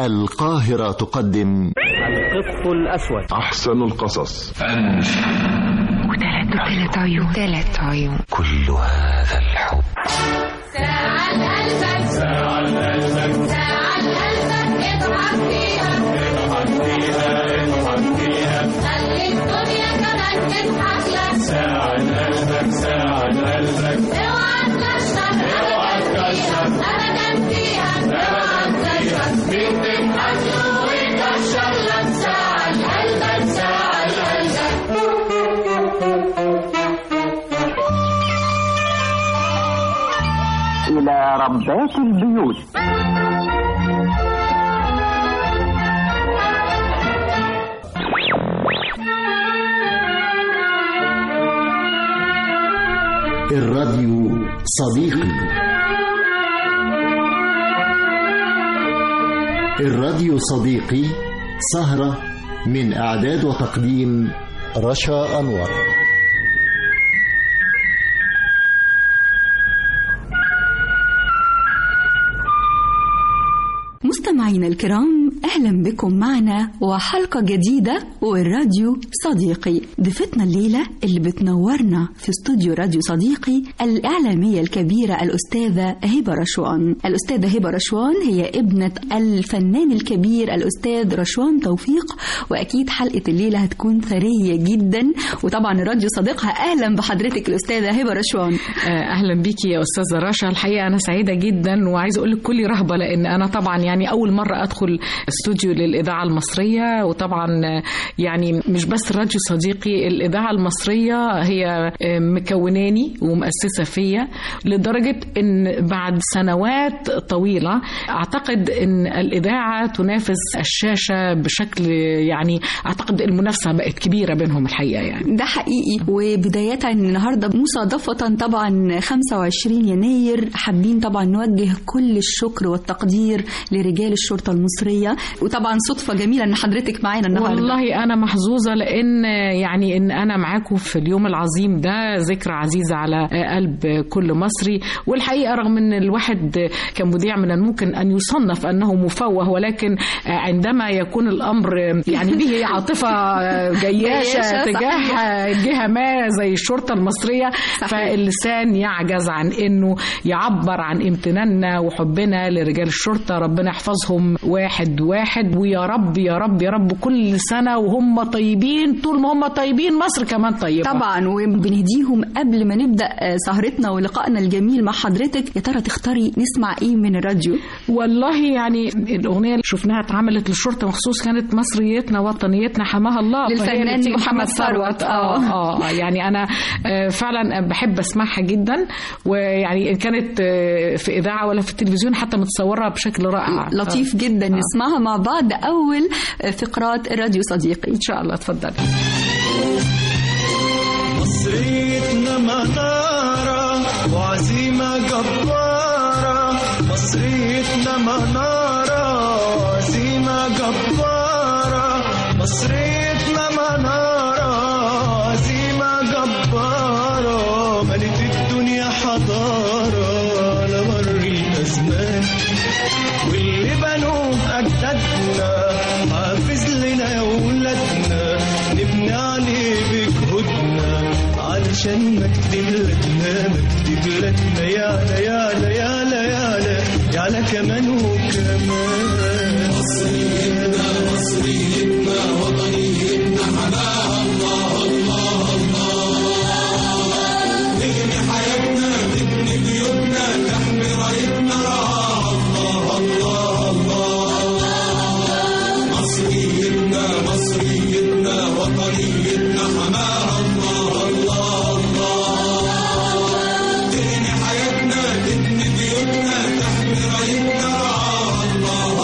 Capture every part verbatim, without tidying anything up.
القاهرة تقدم القط الأسود، أحسن القصص، وثلاث وثلاث عيون ثلاث عيون كل هذا الحب. ساعة قلبك ساعة قلبك ساعة قلبك اضحك فيها اضحك فيها اضحك فيها خلي الدنيا كمان تضحك لك. ساعة قلبك ساعة قلبك اوعى تكشف اوعى تكشف ابدا فيها اوعى تكشف مين تضحك له ويكشف لك. ساعة قلبك ساعة قلبك إلى ربات البيوت. الراديو صديقي. الراديو صديقي سهرة من إعداد وتقديم رشا أنور. مستمعينا الكرام، أهلا بكم معنا وحلقة جديدة والراديو صديقي. ضيفتنا الليلة اللي بتنورنا في استوديو راديو صديقي الإعلامية الكبيرة الأستاذة هبة رشوان. الأستاذة هبة رشوان هي ابنة الفنان الكبير الأستاذ رشوان توفيق، وأكيد حلقة الليلة هتكون ثرية جدا، وطبعا الراديو صديقها. أهلا بحضرتك الأستاذة هبة رشوان. أهلا بيكي يا أستاذة رشا. الحقيقة أنا سعيدة جدا وعايزة أقول لك كل رهبة، لأن أنا طبعا يعني أول مرة أدخل استوديو للإذاعة المصرية، وطبعا يعني مش بس الراديو صديقي، الإذاعة المصرية هي مكوناني ومؤسسة فيا، لدرجة إن بعد سنوات طويلة أعتقد إن الإذاعة تنافس الشاشة بشكل، يعني أعتقد المنافسة بقت كبيرة بينهم الحقيقة. يعني ده حقيقي. وبداية النهاردة مصادفة طبعا خمسة وعشرين يناير، حابين طبعا نوجه كل الشكر والتقدير لرجال الشرطة المصرية، وطبعا صدفة جميلة ان حضرتك معانا النهارده. والله انا محظوظة، لان يعني ان انا معاكم في اليوم العظيم ده ذكرى عزيزة على قلب كل مصري. والحقيقة رغم ان الواحد كمذيع من الممكن ان يصنف انه مفوه، ولكن عندما يكون الامر يعني به عاطفة جياشة تجاه جهة ما زي الشرطة المصرية، فاللسان يعجز عن انه يعبر عن امتناننا وحبنا لرجال الشرطة. ربنا يحفظهم واحد واحد، ويا رب يا رب يا رب كل سنة وهم طيبين. طول ما هم طيبين مصر كمان طيبة طبعا. وبنهديهم قبل ما نبدأ سهرتنا ولقائنا الجميل مع حضرتك. يا ترى تختاري نسمع ايه من الراديو؟ والله يعني الأغنية اللي شفناها اتعملت للشرطة مخصوص، كانت مصريتنا وطنيتنا حماها الله، للفنان محمد ثروت. اه اه يعني أنا فعلا بحب أسمعها جدا، ويعني كانت في إذاعة ولا في التلفزيون حتى متصورة بشكل رائع لطيف جدا. آه. نسمعها مع بعض أول فقرات الراديو صديقي إن شاء الله. تفضل. مصريتنا منارة وعزيمة جبارة، مصريتنا منارة وعزيمة جبارة، مصريتنا منارة وعزيمة جبارة، ملت الدنيا حضارة على مر الأزمان، واللي بنوه أجدادنا حافظ لنا يا ولادنا، نبني عليه بجهودنا علشان مجد بلادنا، مجد بلادنا يعلى يعلى يعلى يعلى يعلى كمان وكمان. مصريتنا مصريتنا وطنيتنا حماها الله الله الله، نبني حياتنا نبني بيوتنا تحمي رايتنا رعاها الله الله الله، مصريتنا مصريتنا وطنيتنا حماها الله الله الله، نبني حياتنا نبني بيوتنا تحمي رايتنا رعاها الله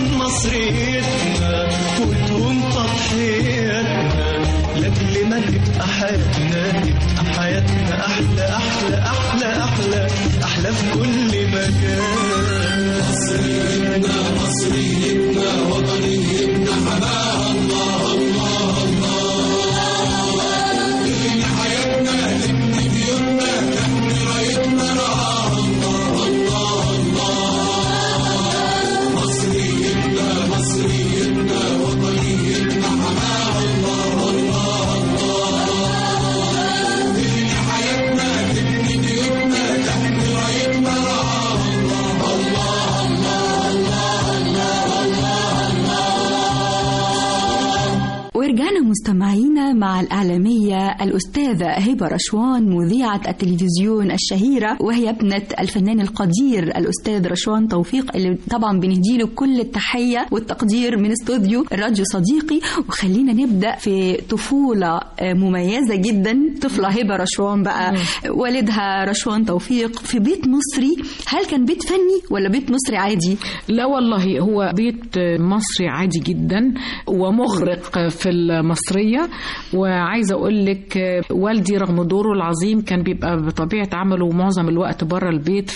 مصريتنا وتهون تضحياتنا لاجل ما تبقى حياتنا تبقى حياتنا احلى احلى احلى احلى احلى في كل مكان. مصريتنا مصريتنا وطنيتنا حماها الله الله الله. نبني حياتنا نبني بيوتنا نحمي رايتنا رعاها الله الله الله. مصريتنا مصريتنا وطنيتنا حماها الله الله الله. نبني حياتنا نبني بيوتنا نحمي رايتنا رعاها الله الله الله الله الله الله. ورجعنا مستمعينا مع الإعلامية الأستاذة هبة رشوان مذيعة التلفزيون الشهيرة، وهي ابنة الفنان القدير الأستاذ رشوان توفيق اللي طبعا بنهديله كل التحية والتقدير من استوديو الراديو صديقي. وخلينا نبدأ في طفولة مميزة جدا، طفلة هبة رشوان بقى والدها رشوان توفيق في بيت مصري. هل كان بيت فني ولا بيت مصري عادي؟ لا والله هو بيت مصري عادي جدا ومغرق في المصرية. وعايزة أقول لك والدي رغم دوره العظيم كان بيبقى بطبيعة عمله معظم الوقت بره البيت،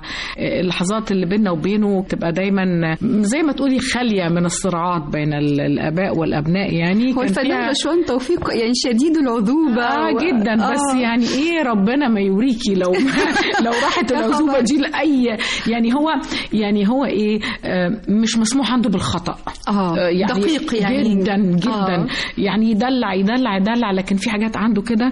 فاللحظات اللي بيننا وبينه تبقى دايما زي ما تقولي خالية من الصراعات بين الآباء والأبناء. يعني هو الفنان رشوان توفيق يعني شديد العذوبة آه و... جدا آه. بس يعني إيه ربنا ما يوريكي لو لو راحت العذوبة دي لأي يعني هو يعني هو إيه آه مش مسموح عنده بالخطأ. آه يعني دقيق يعني جدا جدا آه. يعني يدلع يدلع يدلع لكن في حاجات عنده كده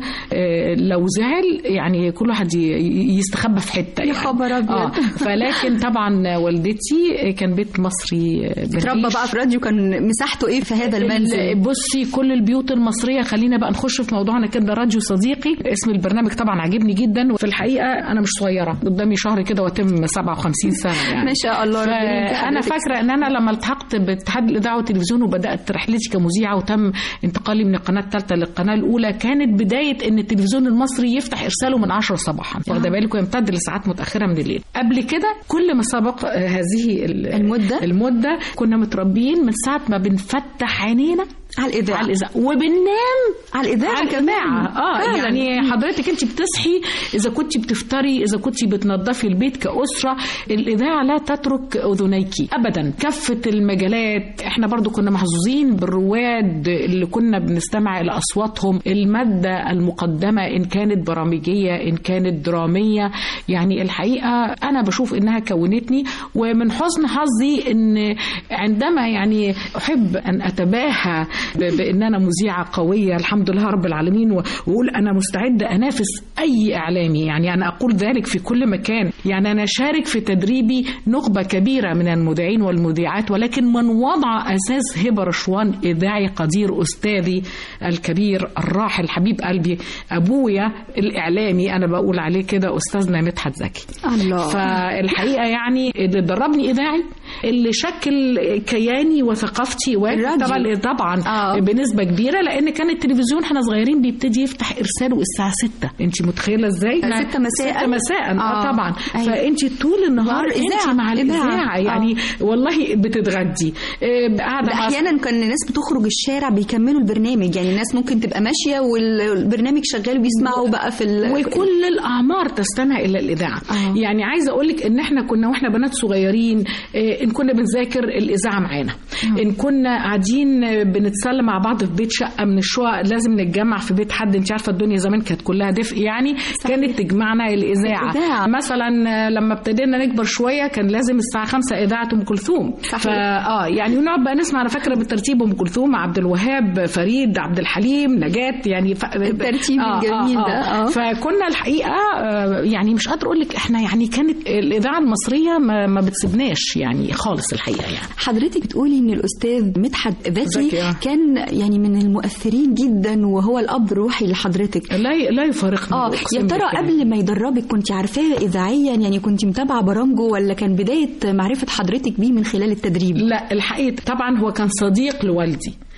لو زعل يعني كل واحد يستخبى في حته يعني. يا خبر ابيض. آه. فلكن طبعا والدتي كان بيت مصري اتربى بقى في راديو. كان مساحته ايه في هذا المنزل؟ بصي كل البيوت المصريه. خلينا بقى نخش في موضوعنا كده. راديو صديقي اسم البرنامج طبعا عجبني جدا، وفي الحقيقه انا مش صغيره قدامي شهر كده واتم سبعة وخمسين سنه يعني ما شاء الله. انا فاكره ان انا لما التحقت باتحاد الاذاعه والتلفزيون وبدات رحلتي كمذيعه وتم انتقالي من القناه الثالثه للقناه الاولى، كانت بدايه ان التلفزيون المصري يفتح ارساله من عشرة صباحا واخده بالك ويمتد لساعات متاخره من الليل. قبل كده كل ما سبق هذه المده المده كنا متربيين من ساعه ما بنفتح عينينا على الإذاعة على الإذاعة وبننام على الإذاعة على الإذاعة. اه فعلا. يعني حضرتك انت بتصحي إذا كنت بتفطري إذا كنت بتنظفي البيت كأسرة، الإذاعة لا تترك أذنيكي أبدا. كافة المجالات. احنا برضو كنا محظوظين بالرواد اللي كنا بنستمع إلى أصواتهم، المادة المقدمة إن كانت برامجية إن كانت درامية. يعني الحقيقة أنا بشوف إنها كونتني، ومن حسن حظي إن عندما يعني أحب أن أتباهى بأن أنا مذيعة قوية الحمد لله رب العالمين وأقول أنا مستعدة أنافس أي إعلامي، يعني أنا أقول ذلك في كل مكان. يعني أنا شارك في تدريبي نخبة كبيرة من المذيعين والمذيعات، ولكن من وضع أساس هبة رشوان إذاعي قدير أستاذي الكبير الراحل حبيب قلبي أبويا الإعلامي، أنا بقول عليه كده أستاذنا مدحت زكي. الله. فالحقيقة يعني اللي دربني إذاعي، اللي شكل كياني وثقافتي طبعا طبعا آه. بنسبة كبيرة، لأن كان التلفزيون احنا صغيرين بيبتدي يفتح إرساله الساعة ستة. انت متخيلة ازاي؟ ستة مساء ستة مساء آه. آه طبعا. أيوة. فانت طول النهار انت مع الإذاعة يعني آه. والله بتتغدي قاعدة. أحيانا كان الناس بتخرج الشارع بيكملوا البرنامج، يعني الناس ممكن تبقى ماشية والبرنامج شغال وبيسمعوا بقى في ال... وكل الأعمار تستمع إلى الإذاعة آه. يعني عايزة أقولك إن احنا كنا واحنا بنات صغيرين إن كنا بنذاكر الإذاعة معانا آه. إن كنا قاعدين بنتسلى مع بعض في بيت شقة من الشقق لازم نتجمع في بيت حد. انت عارفة الدنيا زمان كانت كلها دفء يعني صحيح. كانت تجمعنا الإذاعة. الإذاعة مثلا لما ابتدينا نكبر شوية كان لازم الساعة خمسة إذاعة أم كلثوم. فآه يعني ونقعد بقى نسمع. أنا فاكرة بالترتيب أم كلثوم، عبد الوهاب، فريد، عبد الحليم، نجاة، يعني ف... الترتيب آه الجميل آه ده آه. فكنا الحقيقة آه يعني مش قادر أقول لك احنا يعني كانت الإذاعة المصرية ما, ما بتسيبناش يعني خالص الحقيقة. يعني حضرتك بتقولي إن الأستاذ مدحت زكي آه. كان يعني من المؤثرين جدا وهو الأب الروحي لحضرتك. لا لا يفارقنا. اه يا ترى قبل ما يدربك كنت عارفاه إذاعيا، يعني كنت متابعة برامجه، ولا كان بداية معرفة حضرتك بيه من خلال التدريب؟ لا الحقيقة طبعا هو كان صديق لوالدي.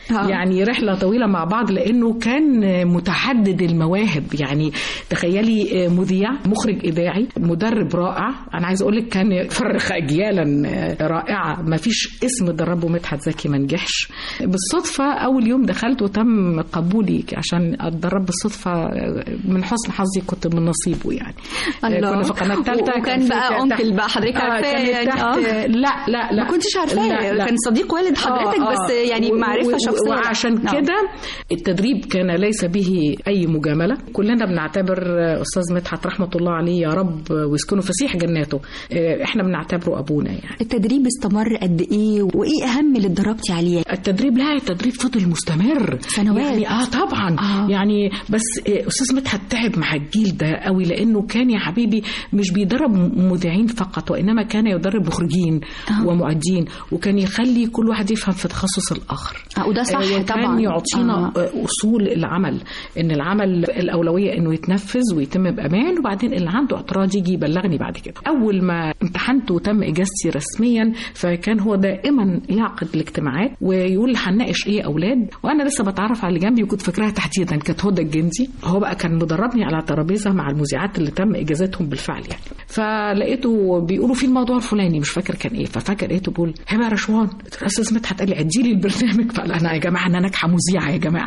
آه. يعني رحلة طويلة مع بعض لأنه كان متعدد المواهب. يعني تخيلي مذيع، مخرج إذاعي، مدرب رائع. أنا عايز أقولك كان يفرخ أجيالا رائعة، ما فيش اسم دربه مدحت زكي ما نجحش. بالصدفة أول يوم دخلت وتم قبولي عشان أتدرب بالصدفة، من حسن حظي كنت من نصيبه. يعني كنا في قناة ثالثة، وكان بقى أنكل بقى حضرتك عارفاه يعني. آه. لا لا لا ما كنتش عارفاه، كان صديق والد حضرتك. آه. بس يعني معرفة شخصية. وعشان كده التدريب كان ليس به أي مجاملة. كلنا بنعتبر أستاذ مدحت رحمة الله عليه يا رب ويسكنه فسيح جناته، إحنا بنعتبره أبونا. يعني التدريب استمر قد إيه وإيه أهم اللي اتدربتي عليه؟ التدريب لا التدريب فضل مستمر سنوات. يعني آه طبعا. آه. يعني بس أستاذ مدحت تعب مع الجيل ده قوي، لأنه كان يا حبيبي مش بيدرب مذيعين فقط، وإنما كان يدرب مخرجين آه. ومؤدين، وكان يخلي كل واحد يفهم في تخصص الآخر. آه وده صح آه طبعا. كان يعطينا آه. أصول العمل، إن العمل الأولوية إنه يتنفذ ويتم بأمان، وبعدين اللي عنده اعتراض يجي يبلغني بعد كده. أول ما امتحنت وتم إجازتي رسميا، فكان هو دائما يعقد الاجتماعات ويقول هنناقش إيه أولاد، وأنا لسه بتعرف على اللي جنبي وكنت فاكراها تحديدا كانت هدى الجندي. هو بقى كان مدربني على ترابيزة مع المذيعات اللي تم إجازتهم بالفعل يعني. فلقيته بيقولوا في الموضوع الفلاني مش فاكر كان إيه، ففاكر لقيته بيقول هبه يا رشوان أستاذ مدحت قال لي عدي لي البرنامج. فقال أنا يا جماعة أنا ناجحة مذيعة يا جماعة.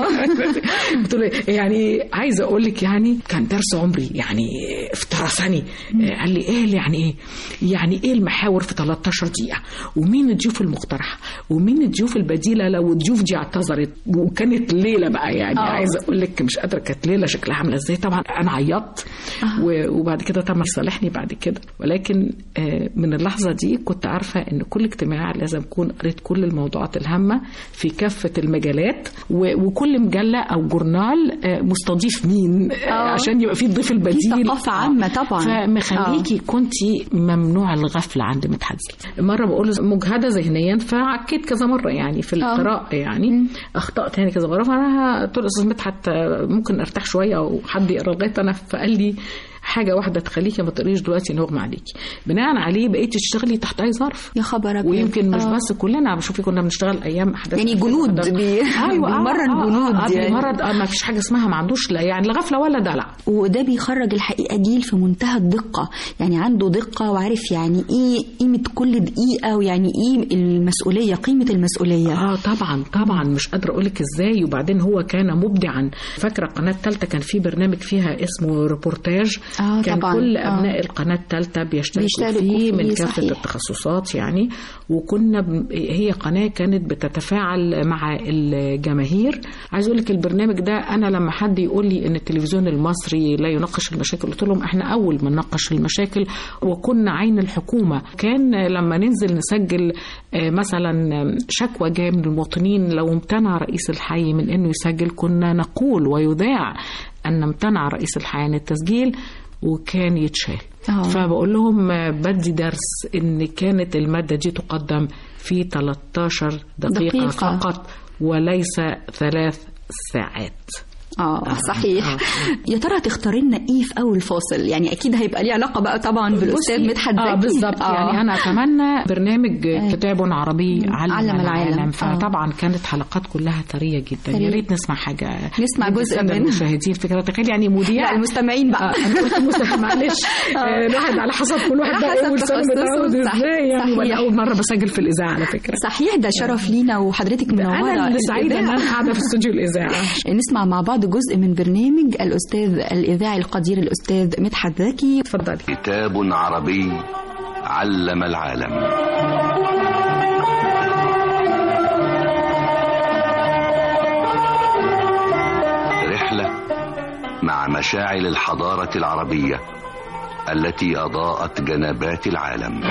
قلت له يعني عايزة أقول لك يعني كان درس عمري يعني افترسني. قال لي إيه يعني إيه يعني إيه المحاور في ثلاثة عشر دقيقة، ومين الضيوف المقترحة، ومين الضيوف البديلة لو الضيوف دي اعتذرت. وكانت ليلة بقى يعني أوه. عايزة أقول لك مش قادرة كانت ليلة شكلها عاملة إزاي. طبعا أنا عيطت أه. وبعد كده تم صالحني بعد كده، ولكن من اللحظة دي كنت عارفة إن كل اجتماع لازم أكون قريت كل الموضوعات الهامة في كافة المجالات، وكل مجلة أو جورنال مستضيف مين أوه. عشان يبقى فيه الضيف البديل. في ثقافة عامة طبعا. فمخليكي كنتي ممنوع الغفلة عند مدحت زكي. مرة بقول مجهدة ذهنيا فعكيت كذا مرة يعني في القراءة يعني م. أخطأت يعني كذا مرة. فأنا قلت له أستاذ مدحت ممكن أرتاح شوية أو حد يقرأ لغاية أنا. فقال لي حاجة واحدة تخليكي ما تقريش دلوقتي نغمى عليكي. بناء عليه بقيت تشتغلي تحت أي ظرف. يا خبر أبيض. ويمكن مش آه. بس كلنا بشوفي كنا بنشتغل أيام أحداث يعني جنود بي... أيوة بيمرن آه جنود آه يعني. بيمرن آه ما فيش حاجة اسمها ما عندوش لا يعني لا غفلة ولا دلع. وده بيخرج الحقيقة جيل في منتهى الدقة، يعني عنده دقة وعارف يعني إيه قيمة كل دقيقة، ويعني إيه المسؤولية، قيمة المسؤولية. آه طبعا طبعا مش قادرة أقولك إزاي. وبعدين هو كان مبدعا. فاكرة قناة ثالثة كان في برنامج فيها اسمه ريبورتاج آه كان طبعا. كل أبناء آه. القناة الثالثة بيشتركوا فيه من كافة التخصصات يعني. وكنا ب... هي قناة كانت بتتفاعل مع الجماهير. عايز أقول لك البرنامج ده أنا لما حد يقول لي إن التلفزيون المصري لا يناقش المشاكل، قلت لهم إحنا أول ما نناقش المشاكل وكنا عين الحكومة. كان لما ننزل نسجل مثلا شكوى جاية من المواطنين، لو امتنع رئيس الحي من إنه يسجل كنا نقول ويذاع أن امتنع رئيس الحي عن التسجيل وكان يتشال. أوه. فبقول لهم بدي درس ان كانت المادة دي تقدم في ثلاثة عشر دقيقة, دقيقة فقط وليس ثلاث ساعات. اه صحيح. آه. يا ترى تختاري لنا ايه في اول فاصل؟ يعني اكيد هيبقى ليه علاقه بقى طبعا بالاستاذ مدحت زكي. اه بالظبط. آه. يعني انا اتمنى برنامج آه. كتاب عربي علم, علم العالم, العالم. فطبعا آه. كانت حلقات كلها ثريه جدا. يا ريت نسمع حاجه، نسمع جزء من المشاهدين. فكره تخيل يعني مذيع المستمعين بقى. انا قلت مستمع معلش الواحد على حسب كل واحد بقى اول سنه متعود ازاي يعني. وانا اول مره بسجل في الاذاعه على فكره. صحيح ده شرف لينا وحضرتك منوره. انا اللي سعيده ان انا قاعده في استوديو الاذاعه. نسمع مع بعض جزء من برنامج الأستاذ الإذاعي القدير الأستاذ مدحت زكي. تفضلي. كتاب عربي علم العالم. رحلة مع مشاعل الحضارة العربية التي أضاءت جنبات العالم.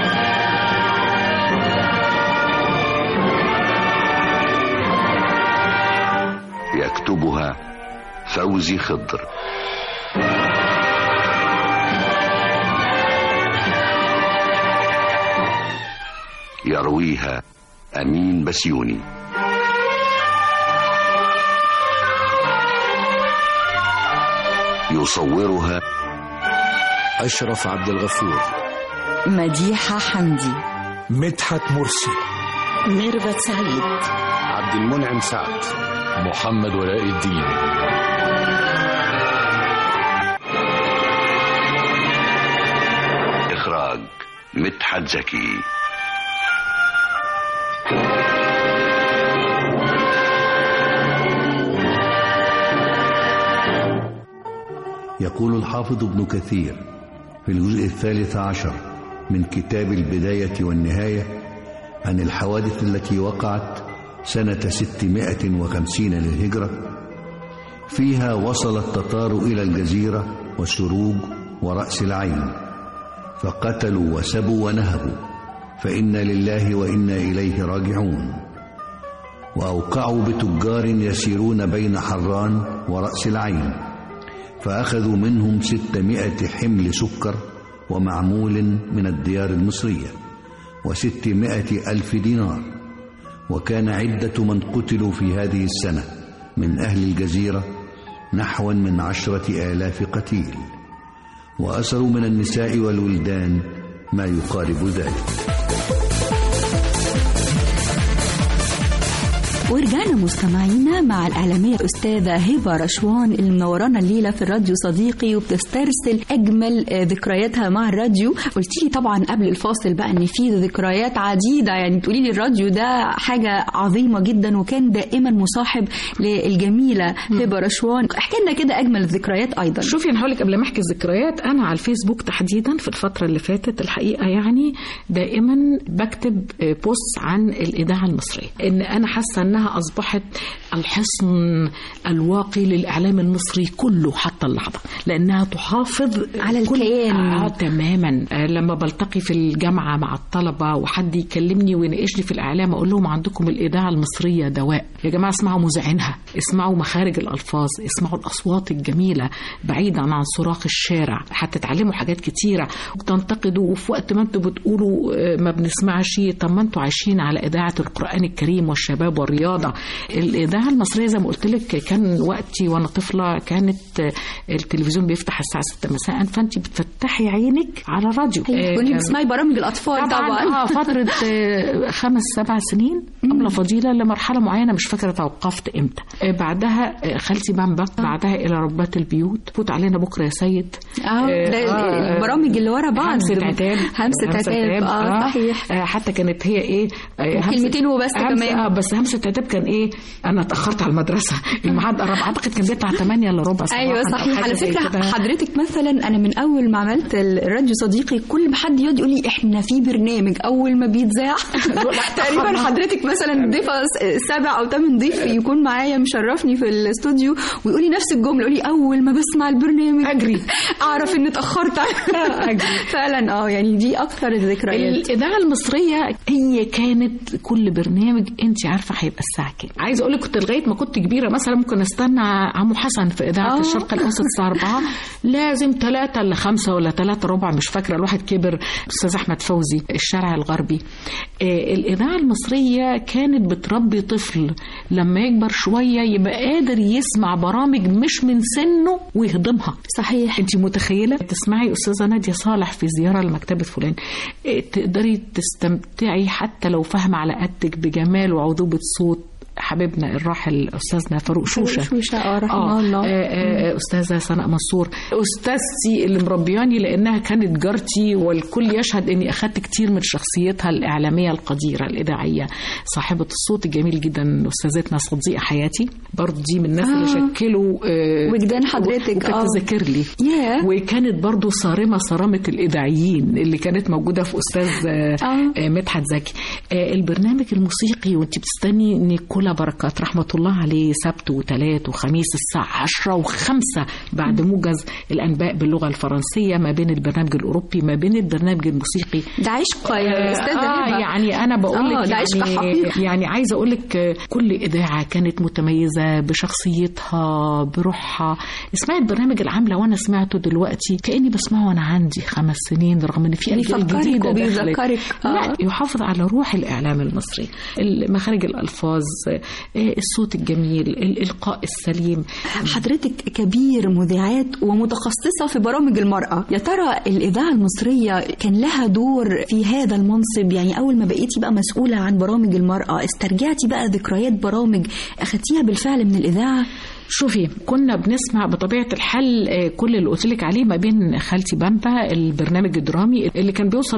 يكتبها فوزي خضر. يرويها أمين بسيوني. يصورها أشرف عبد الغفور. مديحة حمدي. مدحت مرسي. ميرفت سعيد. عبد المنعم سعد. محمد ولاء الدين. إخراج مدحت زكي. يقول الحافظ ابن كثير في الجزء الثالث عشر من كتاب البداية والنهاية عن الحوادث التي وقعت سنة ستمائة وخمسين للهجرة، فيها وصل التتار إلى الجزيرة وسروج ورأس العين، فقتلوا وسبوا ونهبوا، فإنا لله وإنا إليه راجعون. وأوقعوا بتجار يسيرون بين حران ورأس العين، فأخذوا منهم ستمائة حمل سكر ومعمول من الديار المصرية وستمائة ألف دينار. وكان عدة من قتلوا في هذه السنة من أهل الجزيرة نحو من عشرة آلاف قتيل، وأسروا من النساء والولدان ما يقارب ذلك. ورجعنا مستمعينا مع الإعلامية أستاذة هبة رشوان اللي منورانا الليلة في الراديو صديقي وبتسترسل أجمل ذكرياتها مع الراديو. قلت لي طبعا قبل الفاصل بقى إن في ذكريات عديدة، يعني تقولي لي الراديو ده حاجة عظيمة جدا وكان دائما مصاحب للجميلة هبة رشوان. احكي لنا كده أجمل الذكريات أيضا. شوفي أنا هقول لك قبل ما أحكي الذكريات، أنا على الفيسبوك تحديدا في الفترة اللي فاتت الحقيقة يعني دائما بكتب بوست عن الإذاعة المصرية، إن أنا حاسة إن أصبحت الحصن الواقي للإعلام المصري كله حتى اللحظة، لأنها تحافظ على الكيان. آه تماما. آه لما بلتقي في الجامعة مع الطلبة وحد يكلمني ويناقشني في الإعلام أقول لهم عندكم الإذاعة المصرية دواء يا جماعة، اسمعوا مذيعينها، اسمعوا مخارج الألفاظ، اسمعوا الأصوات الجميلة بعيدا عن صراخ الشارع، هتتعلموا حاجات كتيرة وتنتقدوا. وفي وقت ما انتوا بتقولوا ما بنسمعش، طب ما انتوا عايشين على إذاعة القرآن الكريم والشباب والرياضة. الإذاعة المصرية زي ما قلت لك كان وقتي وأنا طفلة كانت التلفزيون بيفتح الساعة ستة مساء، فأنت بتفتحي عينك على الراديو. كنت بتسمعي برامج الأطفال طبعا. طبعا. آه فترة خمس سبع سنين قبل فضيلة لمرحلة معينة مش فاكرة توقفت إمتى. بعدها خالتي بامبا، بعدها إلى ربات البيوت، فوت علينا بكرة يا سيد. اه, آه البرامج اللي ورا بعض، همسة عتاب، همسة عتاب. اه صحيح. آه حتى كانت هي إيه كلمتين وبس كمان. اه بس همسة عتاب كان ايه، انا اتاخرت على المدرسه الميعاد قرب، اعتقد كان بيطلع ثمانية الا ربع. ايوه صحيح. على فكره حضرتك مثلا انا من اول ما عملت الراديو صديقي كل ما حد يقعد يقول لي احنا في برنامج اول ما بيتذاع تقريبا حضرتك مثلا ضيفه سبع او ثمان ضيف يكون معايا مشرفني في الاستوديو ويقول لي نفس الجمله، يقول لي اول ما بسمع البرنامج اجري اعرف ان اتاخرت فعلا. اه يعني دي اكثر الذكريات. الاذاعه المصريه هي كانت كل برنامج انت عارفه هيبقى الساعه كام. عايزه اقول لك كنت لغايه ما كنت كبيره مثلا ممكن استنى عمو حسن في اذاعه أوه. الشرق الاوسط الساعه أربعة لازم ثلاثة الا خمسة ولا ثلاثة ربع مش فاكره، الواحد كبر. استاذ احمد فوزي الشارع الغربي. آه الاذاعه المصريه كانت بتربي طفل لما يكبر شويه يبقى قادر يسمع برامج مش من سنه ويهضمها. صحيح. انت متخيله تسمعي استاذه ناديه صالح في زياره لمكتبه فلان، آه تقدري تستمتعي حتى لو فاهمه على قدك بجمال وعذوبه صوت حبيبنا الراحل أستاذنا فاروق شوشة شوشة اه رحمه الله. آه أستاذة سناء منصور، أستاذتي اللي مربياني لأنها كانت جارتي والكل يشهد أني أخذت كتير من شخصيتها الإعلامية القديرة الإذاعية، صاحبة الصوت الجميل جدا أستاذتنا صديقة حياتي، برضو دي من الناس آه. اللي شكلوا آه وجدان حضرتك وكانت آه. تذكر لي yeah. وكانت برضو صارمة صرامة الإذاعيين اللي كانت موجودة في أستاذ آه. آه مدحت زكي. آه البرنامج الموسيقي وانت بتستني نيكولا بركات رحمة الله عليه سبت وثلاث وخميس الساعة عشرة وخمسة بعد موجز الأنباء باللغة الفرنسية ما بين البرنامج الأوروبي ما بين البرنامج الموسيقي. ده عشق يا أستاذة آه يعني أنا بقول لك يعني, يعني عايزة أقول لك كل إذاعة كانت متميزة بشخصيتها بروحها. اسمعي البرنامج العام لو أنا سمعته دلوقتي كأني بسمعه وأنا عندي خمس سنين رغم إن في أجيال جديدة دخلت. لا يحافظ على روح الإعلام المصري، مخارج الألفاظ، الصوت الجميل، الإلقاء السليم. حضرتك كبير مذيعات ومتخصصة في برامج المرأة، يا ترى الإذاعة المصرية كان لها دور في هذا المنصب؟ يعني أول ما بقيتي بقى مسؤولة عن برامج المرأة استرجعتي بقى ذكريات برامج أخدتيها بالفعل من الإذاعة؟ شوفي، كنا بنسمع بطبيعة الحال كل اللي قلت لك عليه ما بين خالتي بامبا، البرنامج الدرامي اللي كان بيوصل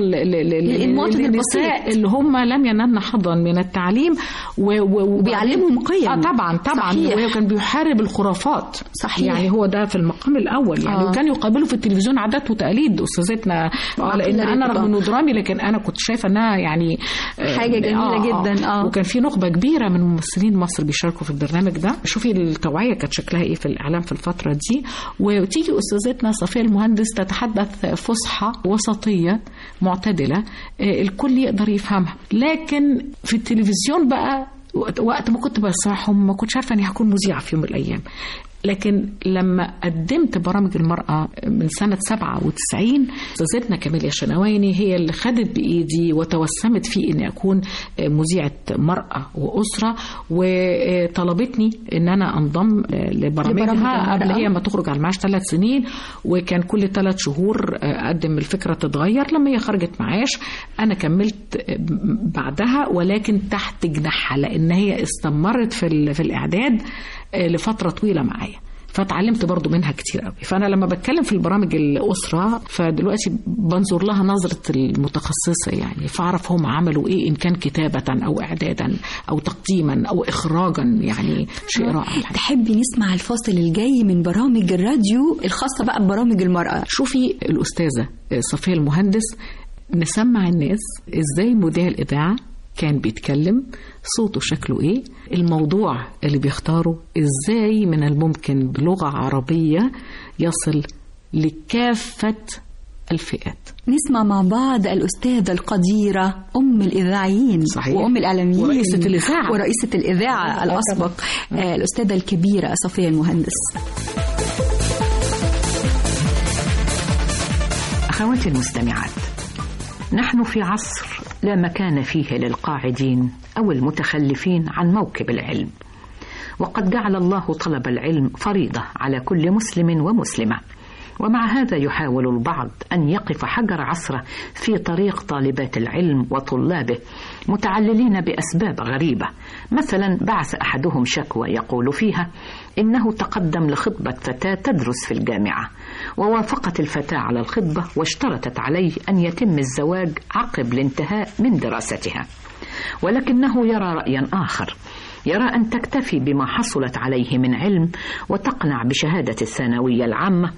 للنساء اللي هم لم ينالن حظا من التعليم وبيعلمهم قيم. آه طبعا طبعا، وكان بيحارب الخرافات. صحيح. يعني هو ده في المقام الأول يعني. آه. وكان يقابله في التلفزيون عادات وتقاليد أستاذتنا. آه لأن أنا رغم إنه درامي لكن أنا كنت شايفة إنها يعني حاجة جميلة آه جدا. آه. وكان في نخبة كبيرة من ممثلين مصر بيشاركوا في البرنامج ده. شوفي التوعية كانت شكلها ايه في الاعلام في الفتره دي. وتيجي استاذتنا صفيه المهندس تتحدث فصحى وسطيه معتدله الكل يقدر يفهمها. لكن في التلفزيون بقى وقت ما كنت بسمعهم ما كنتش عارفه اني هكون مذيعه في يوم من الايام. لكن لما قدمت برامج المرأة من سنة سبعة وتسعين أستاذتنا كاميليا شنواني هي اللي خدت بإيدي وتوسمت في أن أكون مذيعة مرأة وأسرة، وطلبتني أن أنا أنضم لبرامجها قبل هي ما تخرج على المعاش ثلاث سنين. وكان كل ثلاث شهور أقدم الفكرة تتغير. لما هي خرجت معاش أنا كملت بعدها ولكن تحت جناحها، لأن هي استمرت في, في الإعداد لفترة طويلة معايا، فتعلمت برضو منها كتير قوي. فأنا لما بتكلم في البرامج الأسرة فدلوقتي بنظر لها نظرة المتخصصة، يعني فأعرف هم عملوا إيه إن كان كتابة أو إعدادا أو تقديما أو إخراجا، يعني شيء رائع. تحبي نسمع الفاصل الجاي من برامج الراديو الخاصة بقى ببرامج المرأة؟ شوفي الأستاذة صفية المهندس نسمع الناس إزاي مذيع الإذاعة كان بيتكلم، صوته شكله ايه، الموضوع اللي بيختاره ازاي من الممكن بلغة عربية يصل لكافة الفئات. نسمع مع بعض الأستاذة القديرة أم الإذاعيين. صحيح. وأم الإعلاميين ورئيسة الإذاعة ورئيسة الإذاعة الأسبق آه الأستاذة الكبيرة صفية المهندس. أخواتي المستمعات، نحن في عصر لا مكان فيه للقاعدين أو المتخلفين عن موكب العلم، وقد جعل الله طلب العلم فريضة على كل مسلم ومسلمة. ومع هذا يحاول البعض أن يقف حجر عصره في طريق طالبات العلم وطلابه متعللين بأسباب غريبة. مثلا بعث أحدهم شكوى يقول فيها إنه تقدم لخطبة فتاة تدرس في الجامعة، ووافقت الفتاة على الخطبة واشترطت عليه أن يتم الزواج عقب الانتهاء من دراستها، ولكنه يرى رأيا آخر، يرى أن تكتفي بما حصلت عليه من علم وتقنع بشهادة الثانوية العامة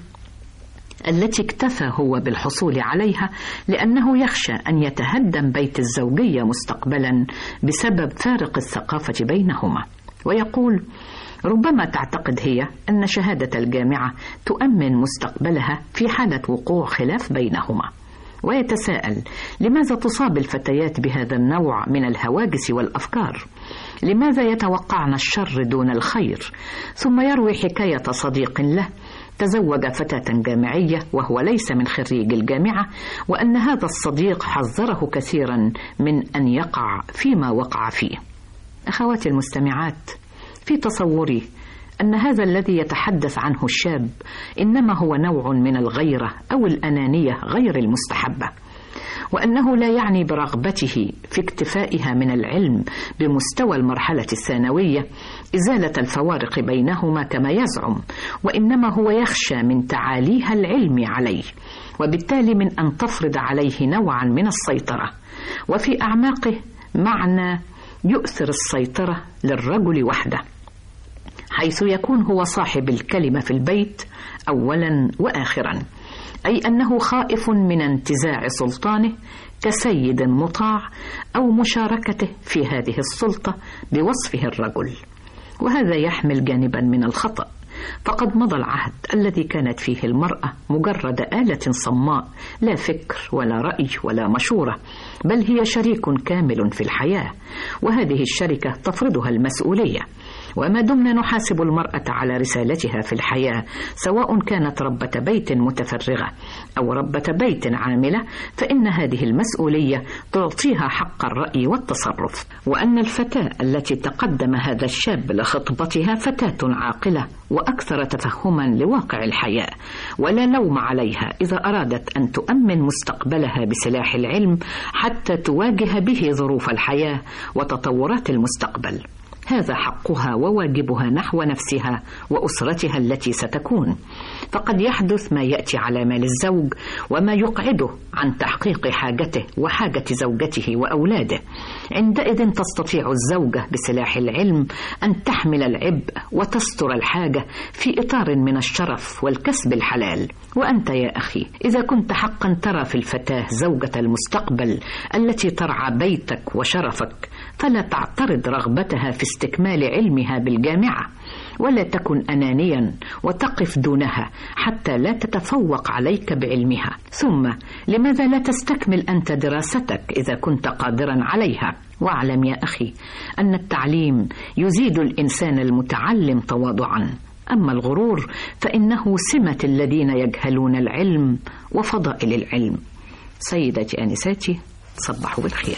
التي اكتفى هو بالحصول عليها، لأنه يخشى أن يتهدم بيت الزوجية مستقبلا بسبب فارق الثقافة بينهما. ويقول ربما تعتقد هي أن شهادة الجامعة تؤمن مستقبلها في حالة وقوع خلاف بينهما. ويتساءل لماذا تصاب الفتيات بهذا النوع من الهواجس والأفكار؟ لماذا يتوقعن الشر دون الخير؟ ثم يروي حكاية صديق له تزوج فتاة جامعية وهو ليس من خريج الجامعة، وأن هذا الصديق حذره كثيرا من أن يقع فيما وقع فيه. أخواتي المستمعات، في تصوري أن هذا الذي يتحدث عنه الشاب إنما هو نوع من الغيرة أو الأنانية غير المستحبة، وأنه لا يعني برغبته في اكتفائها من العلم بمستوى المرحلة الثانوية إزالة الفوارق بينهما كما يزعم، وإنما هو يخشى من تعاليها العلم عليه، وبالتالي من أن تفرض عليه نوعا من السيطرة، وفي أعماقه معنى يؤثر السيطرة للرجل وحده، حيث يكون هو صاحب الكلمة في البيت أولا وآخرا، أي أنه خائف من انتزاع سلطانه كسيد مطاع أو مشاركته في هذه السلطة بوصفه الرجل. وهذا يحمل جانبا من الخطأ، فقد مضى العهد الذي كانت فيه المرأة مجرد آلة صماء، لا فكر ولا رأي ولا مشورة، بل هي شريك كامل في الحياة، وهذه الشركة تفرضها المسؤولية. وما دمنا نحاسب المرأة على رسالتها في الحياة، سواء كانت ربة بيت متفرغة أو ربة بيت عاملة، فإن هذه المسؤولية تعطيها حق الرأي والتصرف. وأن الفتاة التي تقدم هذا الشاب لخطبتها فتاة عاقلة وأكثر تفهما لواقع الحياة، ولا لوم عليها إذا أرادت أن تؤمن مستقبلها بسلاح العلم حتى تواجه به ظروف الحياة وتطورات المستقبل. هذا حقها وواجبها نحو نفسها وأسرتها التي ستكون. فقد يحدث ما يأتي على مال الزوج وما يقعده عن تحقيق حاجته وحاجة زوجته وأولاده. عندئذ تستطيع الزوجة بسلاح العلم أن تحمل العبء وتستر الحاجة في إطار من الشرف والكسب الحلال. وأنت يا أخي إذا كنت حقا ترى في الفتاة زوجة المستقبل التي ترعى بيتك وشرفك، فلا تعترض رغبتها في استكمال علمها بالجامعة، ولا تكن أنانيا وتقف دونها حتى لا تتفوق عليك بعلمها. ثم لماذا لا تستكمل أنت دراستك إذا كنت قادرا عليها؟ واعلم يا أخي أن التعليم يزيد الإنسان المتعلم تواضعا، أما الغرور فإنه سمة الذين يجهلون العلم وفضائل العلم. سيدتي أنساتي، صبحوا بالخير.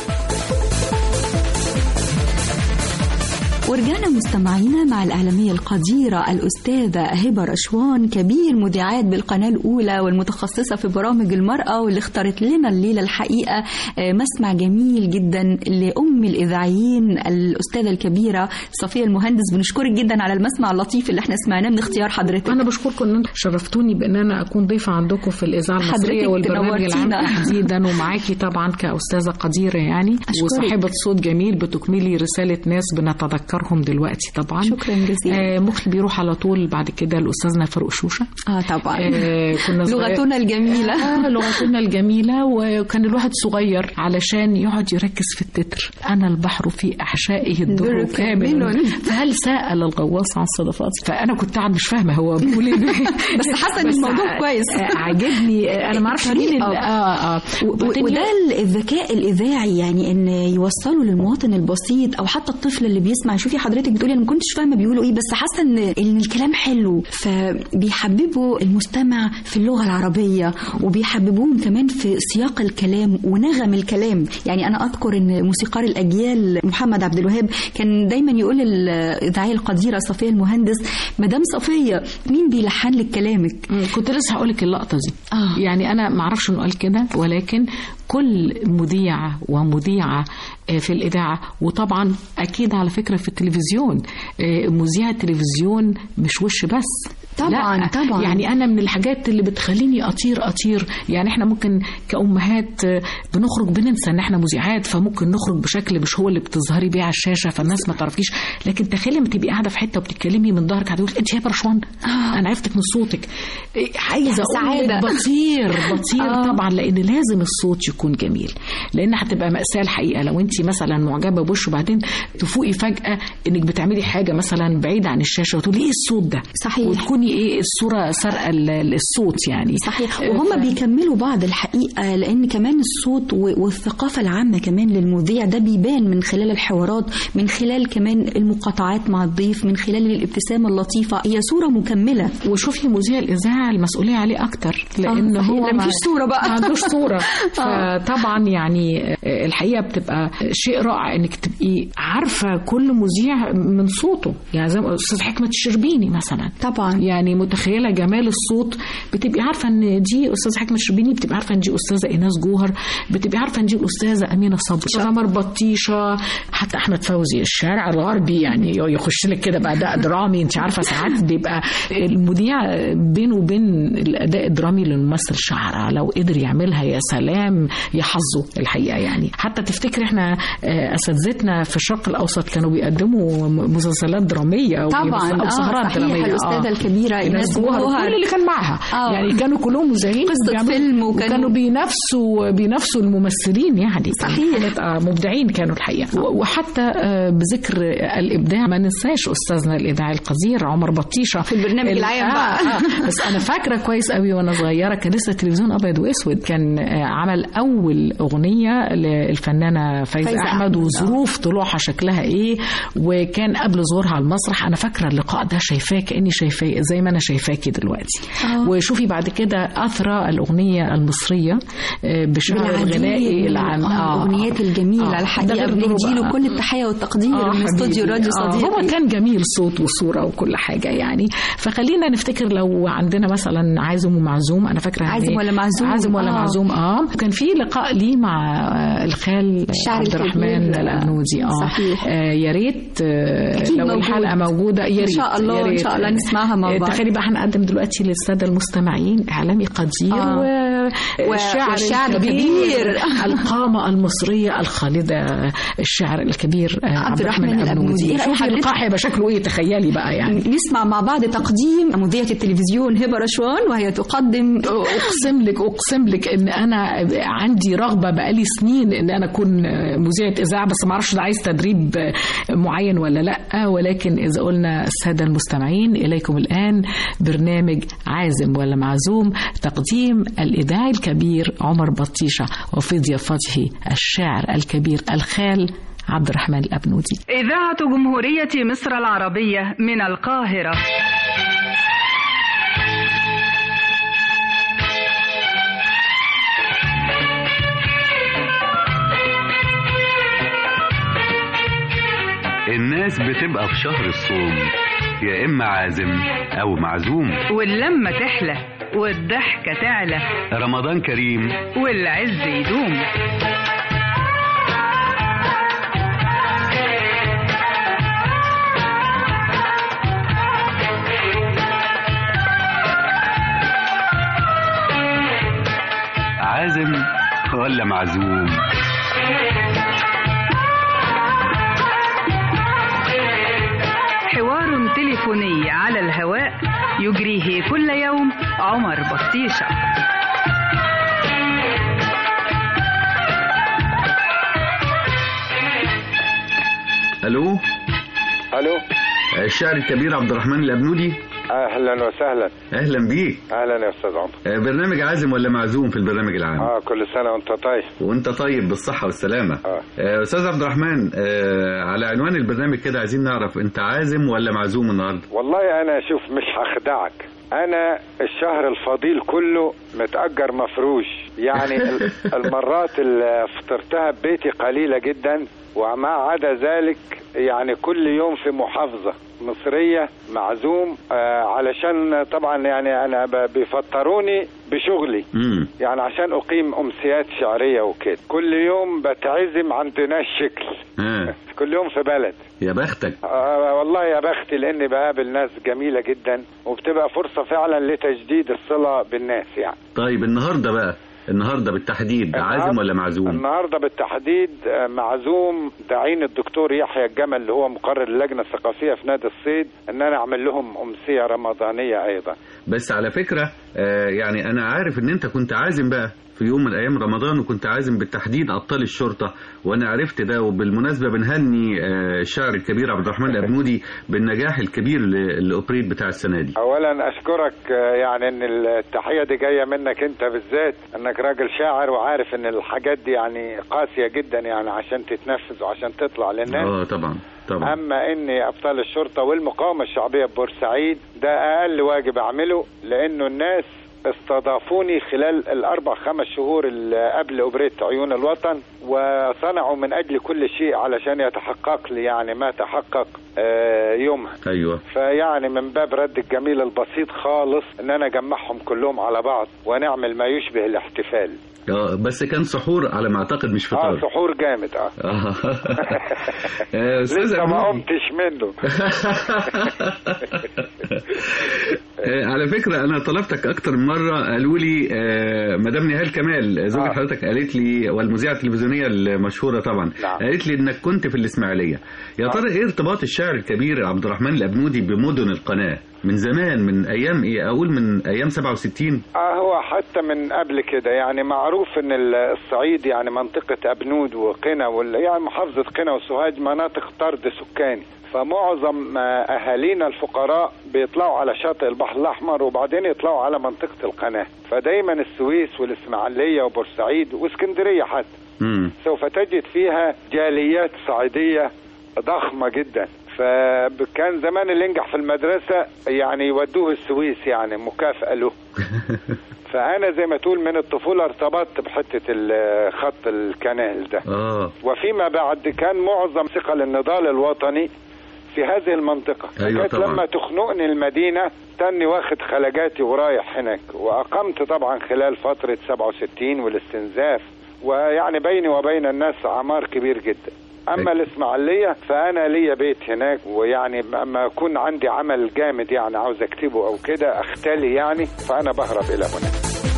ورجعنا مستمعينا مع الإعلامية القديرة الأستاذة هبة رشوان، كبير مذيعات بالقناة الأولى والمتخصصة في برامج المرأة، واللي اختارت لنا الليلة الحقيقة مسمع جميل جدا لأم الإذاعيين الأستاذة الكبيرة صفية المهندس. بنشكرك جدا على المسمع اللطيف اللي احنا سمعناه من اختيار حضرتك. أنا بشكركم أن انتم شرفتوني بأن أنا أكون ضيفة عندكم في الإذاعة المصرية والبرنامج العام تحديدا، ومعاكي طبعا كأستاذة قديرة يعني وصاحبة صوت جميل بتكملي رسالة ناس بنتذكر هم دلوقتي طبعا. شكرا جزيلا. آه مخي بيروح على طول بعد كده الأستاذنا فاروق شوشة. اه طبعا. آه كنا لغتنا الجميلة. آه لغتنا الجميلة. وكان الواحد صغير علشان يقعد يركز في التتر، أنا البحر في أحشائه الدر كامل، فهل سأل الغواص عن صدفات؟ فأنا كنت قاعد مش فاهمة هو بيقول ايه بس حاسة ان الموضوع كويس. آه عجبني. آه انا ما اعرفش مين اه اه وده الذكاء الإذاعي، يعني ان يوصلوا للمواطن البسيط او حتى الطفل اللي بيسمع. شوفي حضرتك بتقولي انا ما كنتش فاهمه بيقولوا ايه، بس حاسه ان ان الكلام حلو، فبيحببوا المستمع في اللغه العربيه وبيحببوهم كمان في سياق الكلام ونغم الكلام. يعني انا اذكر ان موسيقار الاجيال محمد عبد الوهاب كان دايما يقول للاذاعيه القديره صفيه المهندس، مدام صفيه مين بيلحن لك كلامك؟ كنت لسه هقول لك اللقطه دي. آه. يعني انا ما اعرفش انه قال كده، ولكن كل مذيع ومذيعة في الإذاعة، وطبعا أكيد على فكرة في التلفزيون، مذيع التلفزيون مش وش بس طبعا. لا. طبعا يعني أنا من الحاجات اللي بتخليني أطير أطير يعني إحنا ممكن كأمهات بنخرج بننسى إن إحنا مذيعات، فممكن نخرج بشكل مش هو اللي بتظهري بيه على الشاشة فالناس ما تعرفيش، لكن تخيلي لما تبقي قاعدة في حتة وبتتكلمي من ظهرك هتقول أنت هبة رشوان، آه. أنا عرفتك من صوتك، عايزة أقول بطير بطير آه. طبعا، لأن لازم الصوت يكون جميل، لأن هتبقى مأساة الحقيقة لو أنت مثلا معجبة بوش وبعدين تفوقي فجأة إنك بتعملي حاجة مثلا بعيدة عن الشاشة وتقولي إيه الصوت ده، صحيح، وتكوني إيه الصورة سرقة الصوت يعني، صحيح. وهم ف... بيكملوا بعض الحقيقة، لأن كمان الصوت والثقافة العامة كمان للمذيع ده بيبان من خلال الحوارات، من خلال كمان المقاطعات مع الضيف، من خلال الابتسامة اللطيفة، هي صورة مكملة. وشوفي مذيع الإذاعة المسؤولية عليه أكتر، لأنه آه هو ما فيش صورة بقى، ما عندوش صورة. فطبعا يعني الحقيقة بتبقى شيء رائع إنك تبقي عارفة كل مذيع من صوته، يعني زي أستاذ حكمة الشربيني مثلا طبعا، يعني متخيلة جمال الصوت، بتبقي عارفة إن دي أستاذ حكمة الشربيني، بتبقي عارفة إن دي أستاذة إيناس جوهر، بتبقي عارفة إن دي الأستاذة أمينة صبري، عمر بطيشة، حتى أحمد فوزي الشارع الغربي يعني يخش لك كده بأداء درامي. أنت عارفة ساعات بيبقى المذيع بينه وبين الأداء الدرامي للممثل شعرة، لو قدر يعملها يا سلام يا حظه الحقيقة. يعني حتى تفتكر إحنا أساتذتنا في الشرق الأوسط كانوا بيقدموا مسلسلات درامية طبعا، أو سهرات درامية. الأستاذة الكبيرة كبيرة الناس جوهر كل اللي كان معها آه. يعني كانوا كلهم مذيعين قصة فيلم وكانوا, وكانوا بينافسوا بينافسوا الممثلين يعني صحيح آه مبدعين كانوا الحقيقة. وحتى آه بذكر الإبداع ما ننساش أستاذنا الإذاعي القدير عمر بطيشة في البرنامج العام بقى. آه بس أنا فاكرة كويس قوي وأنا صغيرة كان لسه التلفزيون أبيض وأسود، كان آه عمل أول أغنية للفنانة فايزة, فايزة أحمد وظروف طلوعها شكلها إيه، وكان قبل ظهورها على المسرح. أنا فاكرة اللقاء ده شايفاه كأني شايفاه زي ما أنا شايفاكي دلوقتي. أوه. وشوفي بعد كده أثرى الأغنية المصرية بشعر الغنائي العام آه الأغنيات الجميلة آه. الحقيقة بنديله كل التحية والتقدير آه من استوديو راديو صديقي. آه هو كان جميل صوت وصورة وكل حاجة يعني. فخلينا نفتكر لو عندنا مثلا عازم ومعزوم. أنا فاكرة عازم ولا معزوم عازم ولا آه. معزوم اه كان في لقاء ليه مع الخال عبد الرحمن الأبنودي اه صحيح. آه يا ريت آه لو موجود. الحلقة موجودة يا ريت إن شاء الله إن شاء الله نسمعها مع بعض. تخيلي بقى هنقدم دلوقتي للسادة المستمعين إعلامي قدير آه. والشاعر الكبير القامة المصرية الخالدة الشاعر الكبير عبد الرحمن الأبنودي. شوفي اللقاء هيبقى شكله إيه تخيلي بقى يعني. نسمع مع بعض تقديم مذيعة التلفزيون هبة رشوان وهي تقدم. أقسم لك أقسم لك إن أنا عندي رغبة بقالي سنين إن أنا أكون مذيعة إذاعة، بس ما أعرفش ده عايز تدريب معين ولا لأ. ولكن إذا قلنا السادة المستمعين إليكم الآن برنامج عازم ولا معزوم، تقديم الإذاعي الكبير عمر بطيشة وفي ضيافته الشاعر الكبير الخال عبد الرحمن الأبنودي. إذاعة جمهورية مصر العربية من القاهرة. الناس بتبقى في شهر الصوم يا إما عازم أو معزوم، واللمة تحلى والضحكة تعلى، رمضان كريم والعز يدوم. عازم ولا معزوم؟ حوار تليفوني على الهواء يجريه كل يوم عمر بطيشة. الو الو الشاعر الكبير عبد الرحمن الأبنودي. اهلا وسهلا. اهلا بيك. اهلا يا استاذ عمر. برنامج عازم ولا معزوم في البرنامج العام. اه كل سنه وانت طيب. وانت طيب بالصحه والسلامه. اه استاذ عبد الرحمن، آه على عنوان البرنامج كده عايزين نعرف انت عازم ولا معزوم النهارده؟ والله انا شوف مش هخدعك، انا الشهر الفضيل كله متأجر مفروش يعني. المرات اللي فطرتها ببيتي قليله جدا، وما عدا ذلك يعني كل يوم في محافظة مصرية معزوم. آه علشان طبعا يعني أنا بيفطروني بشغلي مم. يعني عشان أقيم أمسيات شعرية وكده. كل يوم بتعزم عند ناس شكل آه. كل يوم في بلد. يا بختك. آه والله يا بختي، لأني بقابل ناس جميلة جدا وبتبقى فرصة فعلا لتجديد الصلة بالناس يعني. طيب النهاردة بقى النهارده بالتحديد عازم ولا معزوم؟ النهارده بالتحديد معزوم. داعين الدكتور يحيى الجمل اللي هو مقرر اللجنه الثقافيه في نادي الصيد ان انا اعمل لهم امسيه رمضانيه ايضا. بس على فكره آه يعني انا عارف ان انت كنت عازم بقى في يوم من ايام رمضان، وكنت عازم بالتحديد ابطال الشرطه، وانا عرفت ده. وبالمناسبه بنهني آه الشاعر الكبير عبد الرحمن الأبنودي بالنجاح الكبير للاوبريت بتاع السنه دي. اولا اشكرك يعني ان التحيه دي جايه منك انت بالذات، انك راجل شاعر وعارف ان الحاجات دي يعني قاسيه جدا يعني عشان تتنفذ وعشان تطلع للناس. اه طبعا طبعا. اما اني ابطال الشرطه والمقاومه الشعبيه ببورسعيد ده اقل واجب اعمله، لانه الناس استضافوني خلال الاربع خمس شهور اللي قبل اوبريت عيون الوطن، وصنعوا من اجل كل شيء علشان يتحقق لي يعني ما تحقق يومها. ايوه. فيعني من باب رد الجميل البسيط خالص ان انا اجمعهم كلهم على بعض ونعمل ما يشبه الاحتفال. اه بس كان سحور على ما اعتقد مش فطار. اه سحور جامد اه. اه لسه ما قمتش منه. على فكرة أنا طلبتك أكتر من مرة، قالوا لي مدام نهال كمال زوجة آه. حضرتك قالت لي، والمذيعة التلفزيونية المشهورة طبعا نعم. قالت لي إنك كنت في الإسماعيلية. يا ترى إيه ارتباط الشاعر الكبير عبد الرحمن الأبنودي بمدن القناة من زمان، من ايام ايه اقول من ايام سبعة وستين. اه هو حتى من قبل كده يعني معروف ان الصعيد يعني منطقة ابنود وقنا وال... يعني محافظة قنا وسوهاج مناطق طرد سكاني، فمعظم اهالينا الفقراء بيطلعوا على شاطئ البحر الاحمر وبعدين يطلعوا على منطقة القناة، فدايما السويس والاسماعيلية وبورسعيد واسكندرية حتى مم. سوف تجد فيها جاليات صعيدية ضخمة جدا. فكان زمان اللي ينجح في المدرسة يعني يودوه السويس يعني مكافأة له. فأنا زي ما تقول من الطفولة ارتبطت بحتة خط الكنال ده. آه. وفيما بعد كان معظم ثقل النضال الوطني في هذه المنطقة. أيوة طبعا. لما تخنقني المدينة تاني واخد خلاجاتي ورايح هناك، وأقمت طبعا خلال فترة سبعة وستين والاستنزاف، ويعني بيني وبين الناس عمار كبير جدا. اما الاسماعيليه فانا ليا بيت هناك، ويعني اما يكون عندي عمل جامد يعني عاوز اكتبه او كده اختلي يعني، فانا بهرب الى هناك.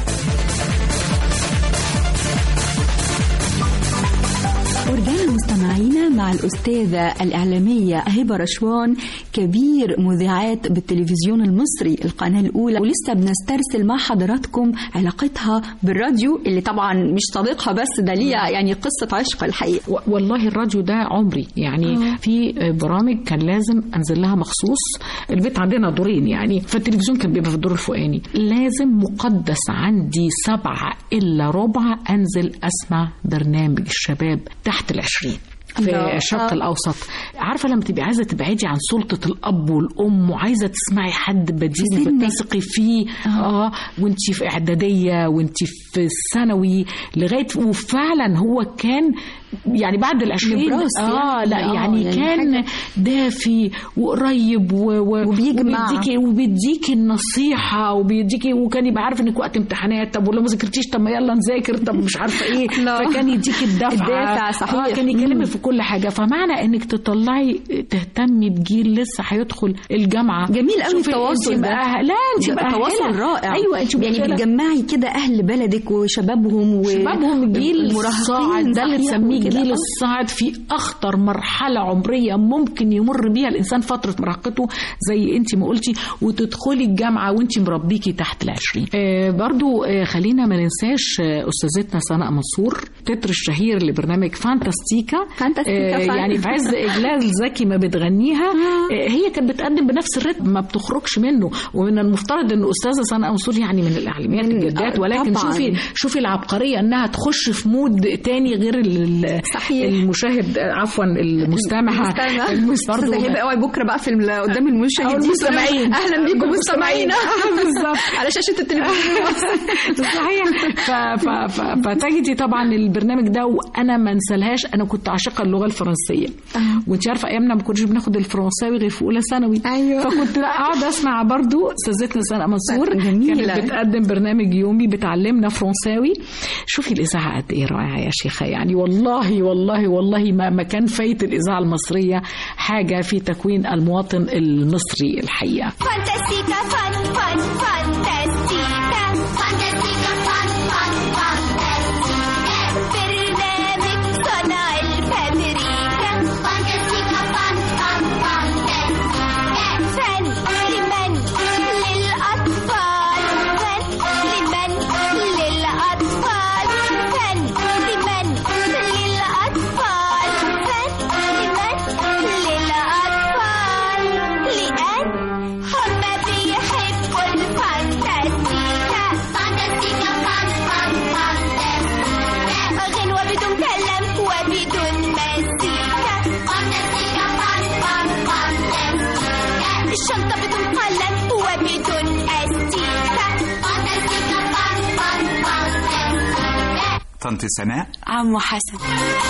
ورجعنا مستمعينا مع الأستاذة الإعلامية هبة رشوان، كبير مذيعات بالتلفزيون المصري القناة الأولى، ولسه بنسترسل مع حضراتكم علاقتها بالراديو اللي طبعا مش صديقها بس، ده ليها يعني قصة عشق الحقيقة. والله الراديو ده عمري يعني آه. في برامج كان لازم أنزل لها مخصوص، البيت عندنا دورين يعني، فالتلفزيون كان بيبقى في الدور الفوقاني، لازم مقدس عندي سبعة إلا ربع أنزل أسمع برنامج الشباب تحت العشرين في الشرق الأوسط. عارفة لما تبقي عايزة تبعدي عن سلطة الأب والأم وعايزة تسمعي حد بديل بتثقي فيه اه, آه وانتي في إعدادية وانتي في الثانوي لغاية، وفعلا هو كان يعني بعد العشرين اه لا يعني, يعني كان حاجة دافي وقريب وبيجمع وبيديكي النصيحة وبيديكي، وكان يبقى عارف انك وقت امتحانات، طب ولو ما ذاكرتيش طب ما يلا نذاكر، طب مش عارفة ايه فكان يديكي الدفعة الدافع صحيح. آه كان يكلمك في كل حاجة. فمعنى انك تطلعي تهتمي بجيل لسه هيدخل الجامعة، جميل قوي التواصل ده. لا انت بقى تواصل رائع. ايوه انت يعني بتجمعي كده اهل بلدك وشبابهم وشبابهم جيل المراهقين ده اللي تسميه جيل الصاعد في أخطر مرحلة عمرية ممكن يمر بيها الإنسان فترة مراهقته زي أنت ما قلتي، وتدخلي الجامعة وأنت مربيكي تحت العشرين. آه برضو آه خلينا ما ننساش آه أستاذتنا سناء منصور، تتر الشهير لبرنامج فانتاستيكا, فانتاستيكا آه يعني في عز إجلال زكي ما بتغنيها آه هي كانت بتقدم بنفس الرتم ما بتخرجش منه، ومن المفترض أن أستاذة سناء منصور يعني من الإعلاميات الجدات، ولكن طبعاً. شوفي شوفي العبقرية أنها تخش في مود تاني غير المشاهد عفوا المستمع برضه هيبقى قوي بكره بقى في قدام المشاهدين المستمعين. اهلا بيكم مستمعينا بالظبط على شاشه التلفزيون. صحيح. فتجدي طبعا البرنامج ده وانا ما انسالهاش، انا كنت عاشقه اللغه الفرنسيه وانت عارفه ايامنا ما كناش بناخد الفرنساوي غير في اولى ثانوي. أيوة. فكنت اقعد اسمع برضه استاذتنا سناء منصور كانت بتقدم برنامج يومي بتعلمنا فرنساوي. شوفي الاذاعه قد ايه رائعه يا شيخه، يعني والله والله والله ما ما كان فايت الإذاعة المصرية حاجة في تكوين المواطن المصري الحقيقة. فانتاستيكا فان فان فانتاستيكا فانتاستيكا فان فان فانتاستيكا برنامج صنع الفابريكا فانتاستيكا فان فان فانتاستيكا فن لمن للأطفال فن لمن للأطفال فن لمن للأطفال فن لمن للأطفال لأن هم بيحبوا الفانتاستيكا فانتاستيكا فان فان فانتاستيكا غنوة بدون كلام وبدون مزيكا فانتاستيكا فان فان فانتاستيكا الشنطة بدون قلم وبدون أستيكا فانتاستيكا فان فان فانتاستيكا. طنط سناء عمو حسن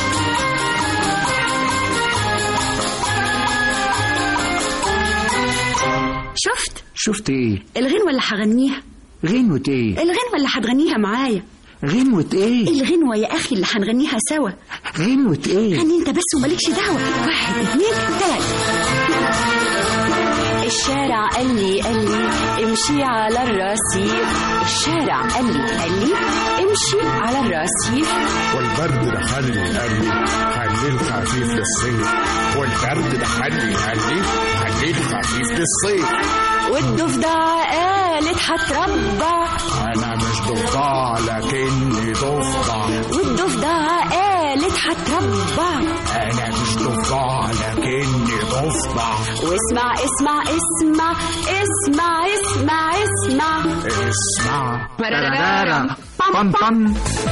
شفت شفت ايه؟ الغنوة اللي هغنيها. غنوة ايه؟ الغنوة اللي هتغنيها معايا. غنوة ايه؟ الغنوة يا اخي اللي هنغنيها سوا. غنوة ايه؟ غني انت بس ومالكش دعوة. واحد اتنين تلاتة. الشارع قال لي قال لي امشي على الرصيف. الشارع قال لي قال لي امشي على الرصيف. والبرد دخلني قال لي خليه الخفيف للصيف. والبرد دخلني قال لي خليه الخفيف للصيف. والضفدع قالت هتربع. انا مش ضفدع لكني ضفدع. والضفدع قالت هتربع. انا مش ضفدع لكني ضفدع. واسمع اسمع اسمع اسمع اسمع اسمع اسمع برارارا بام بام.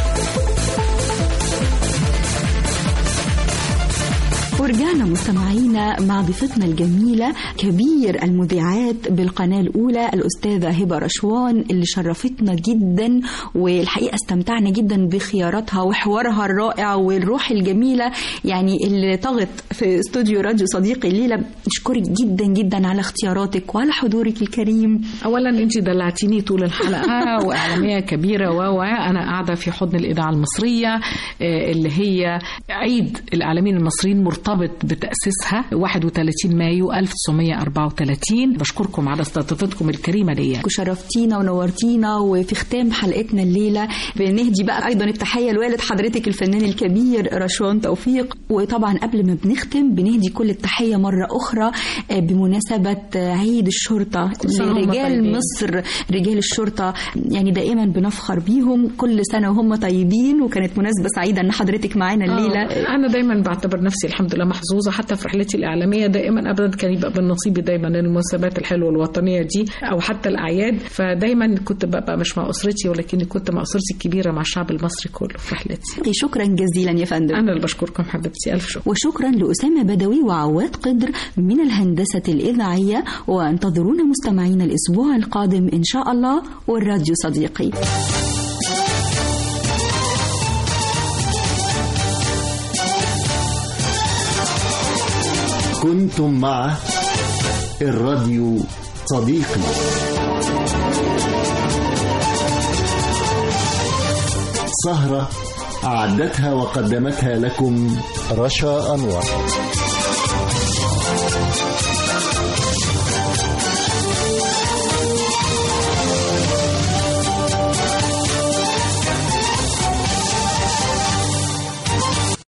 ورجعنا مستمعينا مع ضيفتنا الجميلة كبير المذيعات بالقناة الأولى الأستاذة هبة رشوان اللي شرفتنا جدا، والحقيقة استمتعنا جدا بخياراتها وحوارها الرائع والروح الجميلة يعني اللي طغت في استوديو راديو صديقي الليلة. نشكرك جدا جدا على اختياراتك وعلى حضورك الكريم. أولا أنت دلعتيني طول الحلقة وإعلامية كبيرة وأنا قاعدة في حضن الإذاعة المصرية اللي هي عيد الإعلاميين المصريين مرتبط بتأسيسها واحد وثلاثين مايو ألف وتسعمائة وأربعة وثلاثين. بشكركم على استضافتكم الكريمة ليا وشرفتينا ونورتينا. وفي ختام حلقتنا الليلة بنهدي بقى أيضا التحية لوالد حضرتك الفنان الكبير رشوان توفيق. وطبعا قبل ما بنختم بنهدي كل التحية مرة أخرى بمناسبة عيد الشرطة لرجال مصر. رجال الشرطة يعني دائما بنفخر بيهم كل سنة وهم طيبين، وكانت مناسبة سعيدة أن حضرتك معانا الليلة. أنا دايما بعتبر نفسي الحمد لله محظوظة حتى في رحلتي الإعلامية. دائما أبدا كان يبقى بالنصيب دايما المناسبات الحلوة الوطنية دي أو حتى الأعياد. فدايما كنت ببقى مش مع أسرتي ولكن كنت مع أسرتي الكبيرة مع الشعب المصري كله في رحلتي. شكرا جزيلا يا فندم. أنا اللي بشكركم حبيبتي، ألف شكر. وشكرا لأسامة بدوي وعواد قدر من الهندسة الإذاعية. وانتظرونا مستمعين الأسبوع القادم إن شاء الله والراديو صديقي. كنتم مع الراديو صديقي. سهرة أعدتها وقدمتها لكم رشا أنور.